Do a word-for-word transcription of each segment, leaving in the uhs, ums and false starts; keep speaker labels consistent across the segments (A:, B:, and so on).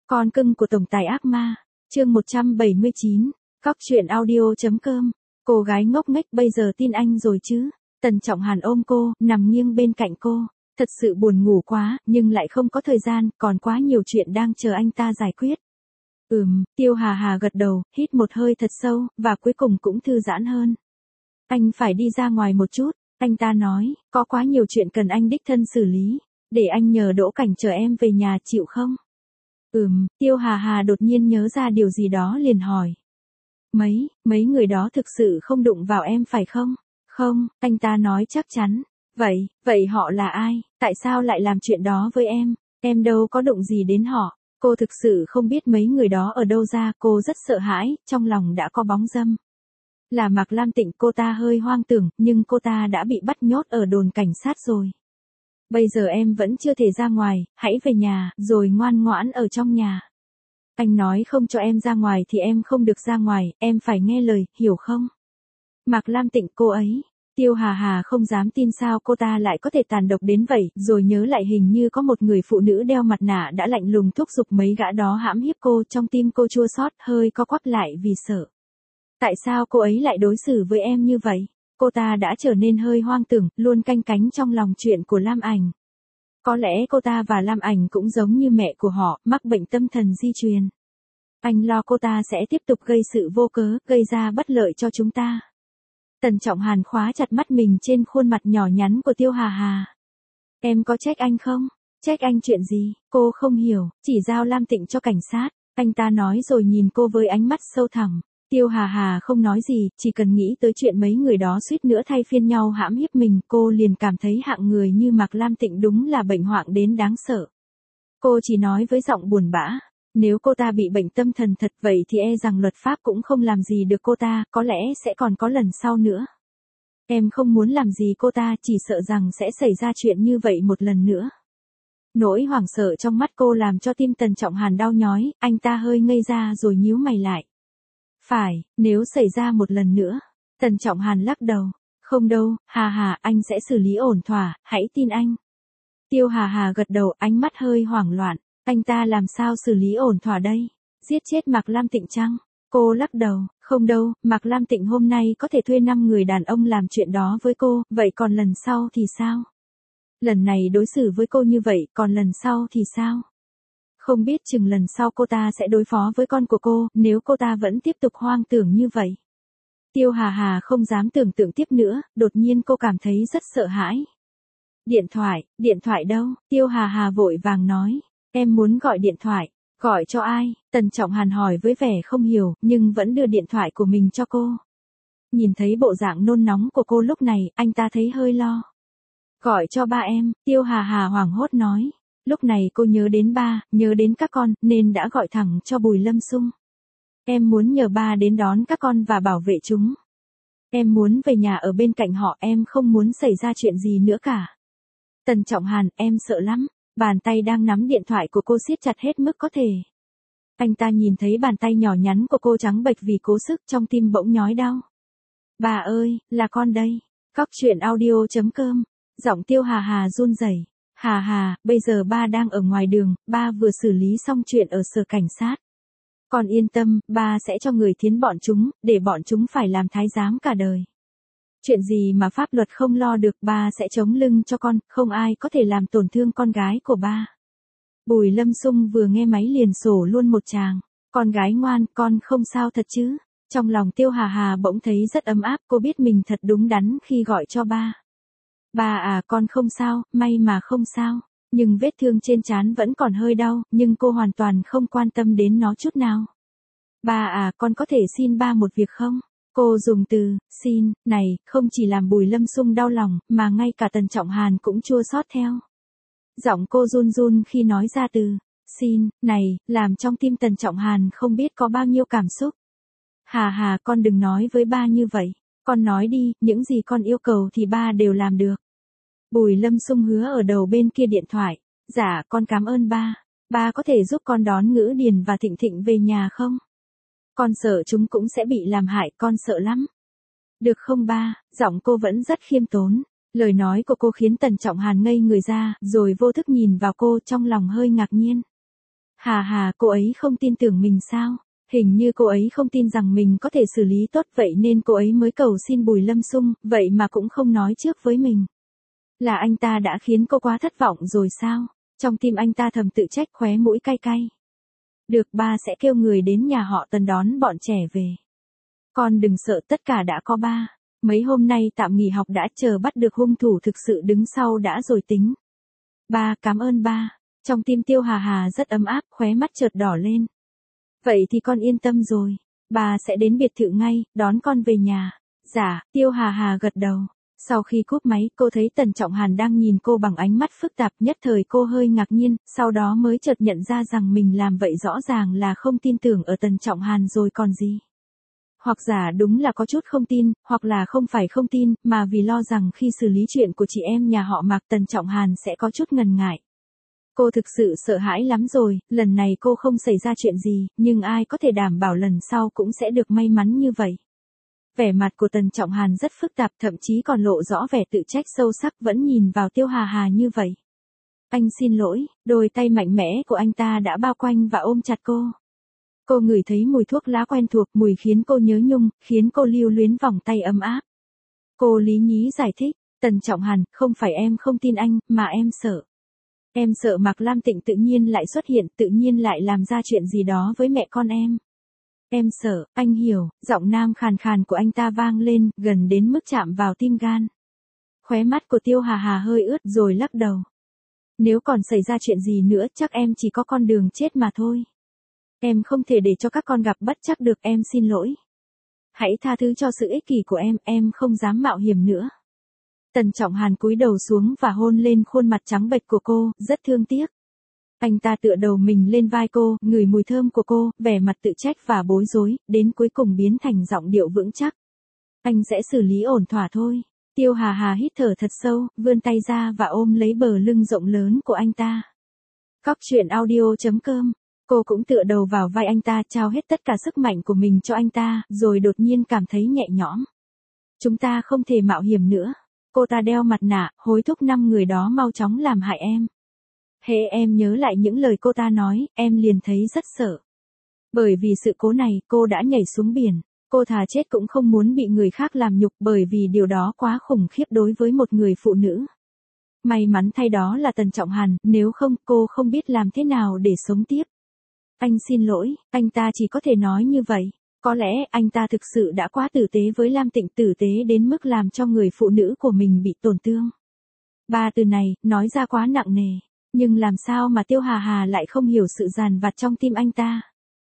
A: Con cưng của tổng tài ác ma, chương một trăm bảy mươi chín, Cóc truyện audio.com. Cô gái ngốc nghếch bây giờ tin anh rồi chứ? Tần Trọng Hàn ôm cô, nằm nghiêng bên cạnh cô. Thật sự buồn ngủ quá, nhưng lại không có thời gian, còn quá nhiều chuyện đang chờ anh ta giải quyết. Ừm, Tiêu Hà Hà gật đầu, hít một hơi thật sâu, và cuối cùng cũng thư giãn hơn. Anh phải đi ra ngoài một chút, anh ta nói, có quá nhiều chuyện cần anh đích thân xử lý, để anh nhờ Đỗ Cảnh chờ em về nhà chịu không? Ừm, Tiêu Hà Hà đột nhiên nhớ ra điều gì đó liền hỏi. Mấy, mấy người đó thực sự không đụng vào em phải không? Không, anh ta nói chắc chắn. Vậy, vậy họ là ai? Tại sao lại làm chuyện đó với em? Em đâu có đụng gì đến họ. Cô thực sự không biết mấy người đó ở đâu ra, cô rất sợ hãi, trong lòng đã có bóng dâm. Là Mạc Lam Tịnh, cô ta hơi hoang tưởng, nhưng cô ta đã bị bắt nhốt ở đồn cảnh sát rồi. Bây giờ em vẫn chưa thể ra ngoài, hãy về nhà, rồi ngoan ngoãn ở trong nhà. Anh nói không cho em ra ngoài thì em không được ra ngoài, em phải nghe lời, hiểu không? Mạc Lam Tịnh cô ấy. Tiêu Hà Hà không dám tin sao cô ta lại có thể tàn độc đến vậy, rồi nhớ lại hình như có một người phụ nữ đeo mặt nạ đã lạnh lùng thúc giục mấy gã đó hãm hiếp cô, trong tim cô chua xót, hơi co quắp lại vì sợ. Tại sao cô ấy lại đối xử với em như vậy? Cô ta đã trở nên hơi hoang tưởng, luôn canh cánh trong lòng chuyện của Lam Ảnh. Có lẽ cô ta và Lam Ảnh cũng giống như mẹ của họ, mắc bệnh tâm thần di truyền. Anh lo cô ta sẽ tiếp tục gây sự vô cớ, gây ra bất lợi cho chúng ta. Tần Trọng Hàn khóa chặt mắt mình trên khuôn mặt nhỏ nhắn của Tiêu Hà Hà. Em có trách anh không? Trách anh chuyện gì? Cô không hiểu, chỉ giao Lam Tịnh cho cảnh sát. Anh ta nói rồi nhìn cô với ánh mắt sâu thẳm. Tiêu Hà Hà không nói gì, chỉ cần nghĩ tới chuyện mấy người đó suýt nữa thay phiên nhau hãm hiếp mình, cô liền cảm thấy hạng người như Mạc Lam Tịnh đúng là bệnh hoạn đến đáng sợ. Cô chỉ nói với giọng buồn bã, nếu cô ta bị bệnh tâm thần thật vậy thì e rằng luật pháp cũng không làm gì được cô ta, có lẽ sẽ còn có lần sau nữa. Em không muốn làm gì cô ta, chỉ sợ rằng sẽ xảy ra chuyện như vậy một lần nữa. Nỗi hoảng sợ trong mắt cô làm cho tim Tần Trọng Hàn đau nhói, anh ta hơi ngây ra rồi nhíu mày lại. Phải, nếu xảy ra một lần nữa. Tần Trọng Hàn lắc đầu. Không đâu, Hà Hà, anh sẽ xử lý ổn thỏa, hãy tin anh. Tiêu Hà Hà gật đầu, ánh mắt hơi hoảng loạn. Anh ta làm sao xử lý ổn thỏa đây? Giết chết Mạc Lam Tịnh chăng? Cô lắc đầu, không đâu, Mạc Lam Tịnh hôm nay có thể thuê năm người đàn ông làm chuyện đó với cô, vậy còn lần sau thì sao? Lần này đối xử với cô như vậy, còn lần sau thì sao? Không biết chừng lần sau cô ta sẽ đối phó với con của cô, nếu cô ta vẫn tiếp tục hoang tưởng như vậy. Tiêu Hà Hà không dám tưởng tượng tiếp nữa, đột nhiên cô cảm thấy rất sợ hãi. Điện thoại, điện thoại đâu? Tiêu Hà Hà vội vàng nói, em muốn gọi điện thoại. Gọi cho ai? Tần Trọng Hàn hỏi với vẻ không hiểu, nhưng vẫn đưa điện thoại của mình cho cô. Nhìn thấy bộ dạng nôn nóng của cô lúc này, anh ta thấy hơi lo. Gọi cho ba em, Tiêu Hà Hà hoảng hốt nói. Lúc này cô nhớ đến ba, nhớ đến các con, nên đã gọi thẳng cho Bùi Lâm Xung. Em muốn nhờ ba đến đón các con và bảo vệ chúng. Em muốn về nhà ở bên cạnh họ, em không muốn xảy ra chuyện gì nữa cả. Tần Trọng Hàn, em sợ lắm. Bàn tay đang nắm điện thoại của cô siết chặt hết mức có thể. Anh ta nhìn thấy bàn tay nhỏ nhắn của cô trắng bệch vì cố sức, trong tim bỗng nhói đau. Bà ơi, là con đây. Cóc truyện audio.com. Giọng Tiêu Hà Hà run rẩy. Hà Hà, bây giờ ba đang ở ngoài đường, ba vừa xử lý xong chuyện ở sở cảnh sát. Con yên tâm, ba sẽ cho người thiến bọn chúng, để bọn chúng phải làm thái giám cả đời. Chuyện gì mà pháp luật không lo được, ba sẽ chống lưng cho con, không ai có thể làm tổn thương con gái của ba. Bùi Lâm Xung vừa nghe máy liền sổ luôn một tràng. Con gái ngoan, con không sao thật chứ? Trong lòng Tiêu Hà Hà bỗng thấy rất ấm áp, cô biết mình thật đúng đắn khi gọi cho ba. Ba à, con không sao, may mà không sao. Nhưng vết thương trên trán vẫn còn hơi đau, nhưng cô hoàn toàn không quan tâm đến nó chút nào. Ba à, con có thể xin ba một việc không? Cô dùng từ, xin, này, không chỉ làm Bùi Lâm Xung đau lòng, mà ngay cả Tần Trọng Hàn cũng chua xót theo. Giọng cô run run khi nói ra từ, xin, này, làm trong tim Tần Trọng Hàn không biết có bao nhiêu cảm xúc. Hà Hà, con đừng nói với ba như vậy. Con nói đi, những gì con yêu cầu thì ba đều làm được. Bùi Lâm Xung hứa ở đầu bên kia điện thoại. Dạ, con cảm ơn ba. Ba có thể giúp con đón Ngữ Điền và Thịnh Thịnh về nhà không? Con sợ chúng cũng sẽ bị làm hại, con sợ lắm. Được không ba? Giọng cô vẫn rất khiêm tốn. Lời nói của cô khiến Tần Trọng Hàn ngây người ra, rồi vô thức nhìn vào cô, trong lòng hơi ngạc nhiên. Hà hà, cô ấy không tin tưởng mình sao? Hình như cô ấy không tin rằng mình có thể xử lý tốt vậy nên cô ấy mới cầu xin Bùi Lâm Xung, vậy mà cũng không nói trước với mình. Là anh ta đã khiến cô quá thất vọng rồi sao? Trong tim anh ta thầm tự trách, khóe mũi cay cay. Được, ba sẽ kêu người đến nhà họ Tần đón bọn trẻ về. Con đừng sợ, tất cả đã có ba. Mấy hôm nay tạm nghỉ học đã, chờ bắt được hung thủ thực sự đứng sau đã rồi tính. Ba, cảm ơn ba. Trong tim Tiêu Hà Hà rất ấm áp, khóe mắt chợt đỏ lên. Vậy thì con yên tâm rồi. Bà sẽ đến biệt thự ngay, đón con về nhà. Dạ, Tiêu Hà Hà gật đầu. Sau khi cúp máy, cô thấy Tần Trọng Hàn đang nhìn cô bằng ánh mắt phức tạp, nhất thời cô hơi ngạc nhiên, sau đó mới chợt nhận ra rằng mình làm vậy rõ ràng là không tin tưởng ở Tần Trọng Hàn rồi còn gì. Hoặc giả đúng là có chút không tin, hoặc là không phải không tin, mà vì lo rằng khi xử lý chuyện của chị em nhà họ Mạc, Tần Trọng Hàn sẽ có chút ngần ngại. Cô thực sự sợ hãi lắm rồi, lần này cô không xảy ra chuyện gì, nhưng ai có thể đảm bảo lần sau cũng sẽ được may mắn như vậy. Vẻ mặt của Tần Trọng Hàn rất phức tạp, thậm chí còn lộ rõ vẻ tự trách sâu sắc, vẫn nhìn vào Tiêu Hà Hà như vậy. Anh xin lỗi, đôi tay mạnh mẽ của anh ta đã bao quanh và ôm chặt cô. Cô ngửi thấy mùi thuốc lá quen thuộc, mùi khiến cô nhớ nhung, khiến cô lưu luyến vòng tay ấm áp. Cô lý nhí giải thích, Tần Trọng Hàn, không phải em không tin anh, mà em sợ. Em sợ Mạc Lam Tịnh tự nhiên lại xuất hiện, tự nhiên lại làm ra chuyện gì đó với mẹ con em. Em sợ, anh hiểu, giọng nam khàn khàn của anh ta vang lên, gần đến mức chạm vào tim gan. Khóe mắt của Tiêu Hà Hà hơi ướt rồi lắc đầu. Nếu còn xảy ra chuyện gì nữa chắc em chỉ có con đường chết mà thôi. Em không thể để cho các con gặp bất trắc được, em xin lỗi. Hãy tha thứ cho sự ích kỷ của em, em không dám mạo hiểm nữa. Tần Trọng Hàn cúi đầu xuống và hôn lên khuôn mặt trắng bệch của cô, rất thương tiếc. Anh ta tựa đầu mình lên vai cô, ngửi mùi thơm của cô, vẻ mặt tự trách và bối rối, đến cuối cùng biến thành giọng điệu vững chắc. Anh sẽ xử lý ổn thỏa thôi. Tiêu Hà Hà hít thở thật sâu, vươn tay ra và ôm lấy bờ lưng rộng lớn của anh ta. Cóc truyện audio chấm com. Cô cũng tựa đầu vào vai anh ta, trao hết tất cả sức mạnh của mình cho anh ta, rồi đột nhiên cảm thấy nhẹ nhõm. Chúng ta không thể mạo hiểm nữa. Cô ta đeo mặt nạ, hối thúc năm người đó mau chóng làm hại em. Hễ em nhớ lại những lời cô ta nói, em liền thấy rất sợ. Bởi vì sự cố này, cô đã nhảy xuống biển. Cô thà chết cũng không muốn bị người khác làm nhục, bởi vì điều đó quá khủng khiếp đối với một người phụ nữ. May mắn thay đó là Tần Trọng Hàn, nếu không cô không biết làm thế nào để sống tiếp. Anh xin lỗi, anh ta chỉ có thể nói như vậy. Có lẽ anh ta thực sự đã quá tử tế với Lam Tịnh, tử tế đến mức làm cho người phụ nữ của mình bị tổn thương. Ba từ này, nói ra quá nặng nề. Nhưng làm sao mà Tiêu Hà Hà lại không hiểu sự dằn vặt trong tim anh ta.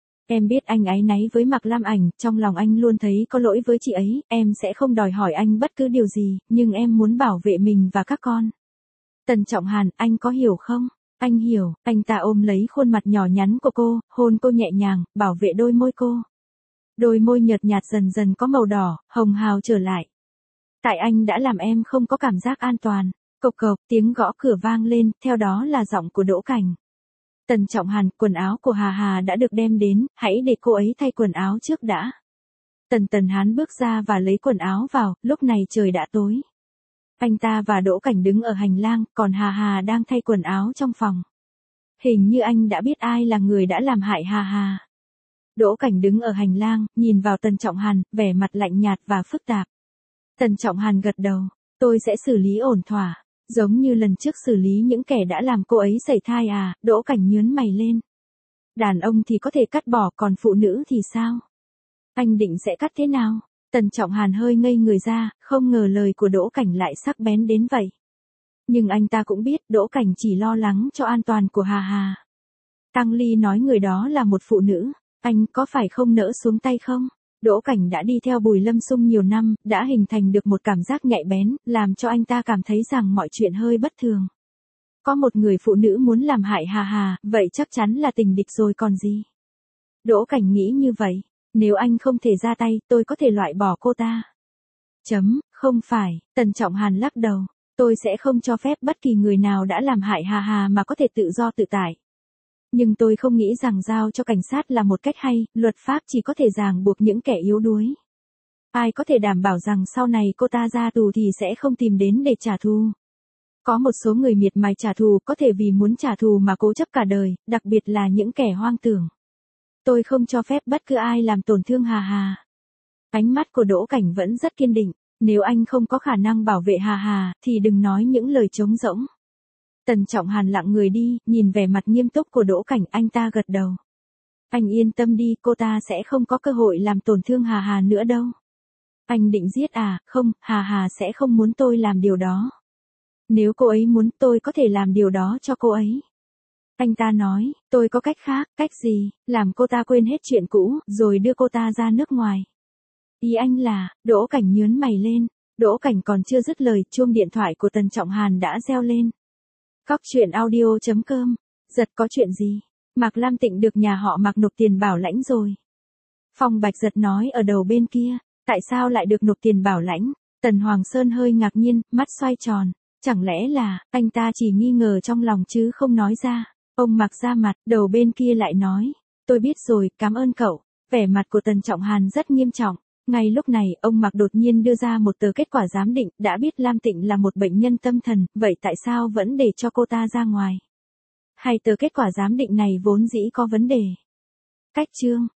A: Em biết anh áy náy với Mạc Lam Ảnh, trong lòng anh luôn thấy có lỗi với chị ấy, em sẽ không đòi hỏi anh bất cứ điều gì, nhưng em muốn bảo vệ mình và các con. Tần Trọng Hàn, anh có hiểu không? Anh hiểu, anh ta ôm lấy khuôn mặt nhỏ nhắn của cô, hôn cô nhẹ nhàng, bảo vệ đôi môi cô. Đôi môi nhợt nhạt dần dần có màu đỏ, hồng hào trở lại. Tại anh đã làm em không có cảm giác an toàn. Cộc cộc, tiếng gõ cửa vang lên, theo đó là giọng của Đỗ Cảnh. Tần Trọng Hàn, quần áo của Hà Hà đã được đem đến, hãy để cô ấy thay quần áo trước đã. Tần Tần Hán bước ra và lấy quần áo vào, lúc này trời đã tối. Anh ta và Đỗ Cảnh đứng ở hành lang, còn Hà Hà đang thay quần áo trong phòng. Hình như anh đã biết ai là người đã làm hại Hà Hà. Đỗ Cảnh đứng ở hành lang, nhìn vào Tần Trọng Hàn, vẻ mặt lạnh nhạt và phức tạp. Tần Trọng Hàn gật đầu, tôi sẽ xử lý ổn thỏa. Giống như lần trước xử lý những kẻ đã làm cô ấy sảy thai à, Đỗ Cảnh nhớn mày lên. Đàn ông thì có thể cắt bỏ, còn phụ nữ thì sao? Anh định sẽ cắt thế nào? Tần Trọng Hàn hơi ngây người ra, không ngờ lời của Đỗ Cảnh lại sắc bén đến vậy. Nhưng anh ta cũng biết Đỗ Cảnh chỉ lo lắng cho an toàn của Hà Hà. Tăng Ly nói người đó là một phụ nữ, anh có phải không nỡ xuống tay không? Đỗ Cảnh đã đi theo Bùi Lâm Xung nhiều năm, đã hình thành được một cảm giác nhạy bén, làm cho anh ta cảm thấy rằng mọi chuyện hơi bất thường. Có một người phụ nữ muốn làm hại Hà Hà, vậy chắc chắn là tình địch rồi còn gì. Đỗ Cảnh nghĩ như vậy, nếu anh không thể ra tay, tôi có thể loại bỏ cô ta. Chấm, không phải, Tần Trọng Hàn lắc đầu, tôi sẽ không cho phép bất kỳ người nào đã làm hại Hà Hà mà có thể tự do tự tại. Nhưng tôi không nghĩ rằng giao cho cảnh sát là một cách hay, luật pháp chỉ có thể ràng buộc những kẻ yếu đuối. Ai có thể đảm bảo rằng sau này cô ta ra tù thì sẽ không tìm đến để trả thù. Có một số người miệt mài trả thù có thể vì muốn trả thù mà cố chấp cả đời, đặc biệt là những kẻ hoang tưởng. Tôi không cho phép bất cứ ai làm tổn thương Hà Hà. Ánh mắt của Đỗ Cảnh vẫn rất kiên định, nếu anh không có khả năng bảo vệ Hà Hà, thì đừng nói những lời trống rỗng. Tần Trọng Hàn lặng người đi, nhìn vẻ mặt nghiêm túc của Đỗ Cảnh, anh ta gật đầu. Anh yên tâm đi, cô ta sẽ không có cơ hội làm tổn thương Hà Hà nữa đâu. Anh định giết à? Không, Hà Hà sẽ không muốn tôi làm điều đó. Nếu cô ấy muốn, tôi có thể làm điều đó cho cô ấy. Anh ta nói, tôi có cách khác. Cách gì? Làm cô ta quên hết chuyện cũ, rồi đưa cô ta ra nước ngoài. Ý anh là, Đỗ Cảnh nhướng mày lên. Đỗ Cảnh còn chưa dứt lời, chuông điện thoại của Tần Trọng Hàn đã reo lên. Cóc truyện audio chấm com. Giật, có chuyện gì? Mạc Lam Tịnh được nhà họ Mạc nộp tiền bảo lãnh rồi. Phong Bạch Giật nói ở đầu bên kia. Tại sao lại được nộp tiền bảo lãnh? Tần Hoàng Sơn hơi ngạc nhiên, mắt xoay tròn. Chẳng lẽ là, anh ta chỉ nghi ngờ trong lòng chứ không nói ra. Ông Mạc ra mặt, đầu bên kia lại nói. Tôi biết rồi, cảm ơn cậu. Vẻ mặt của Tần Trọng Hàn rất nghiêm trọng. Ngay lúc này, ông Mạc đột nhiên đưa ra một tờ kết quả giám định, đã biết Lam Tịnh là một bệnh nhân tâm thần, vậy tại sao vẫn để cho cô ta ra ngoài? Hay tờ kết quả giám định này vốn dĩ có vấn đề? Cách chương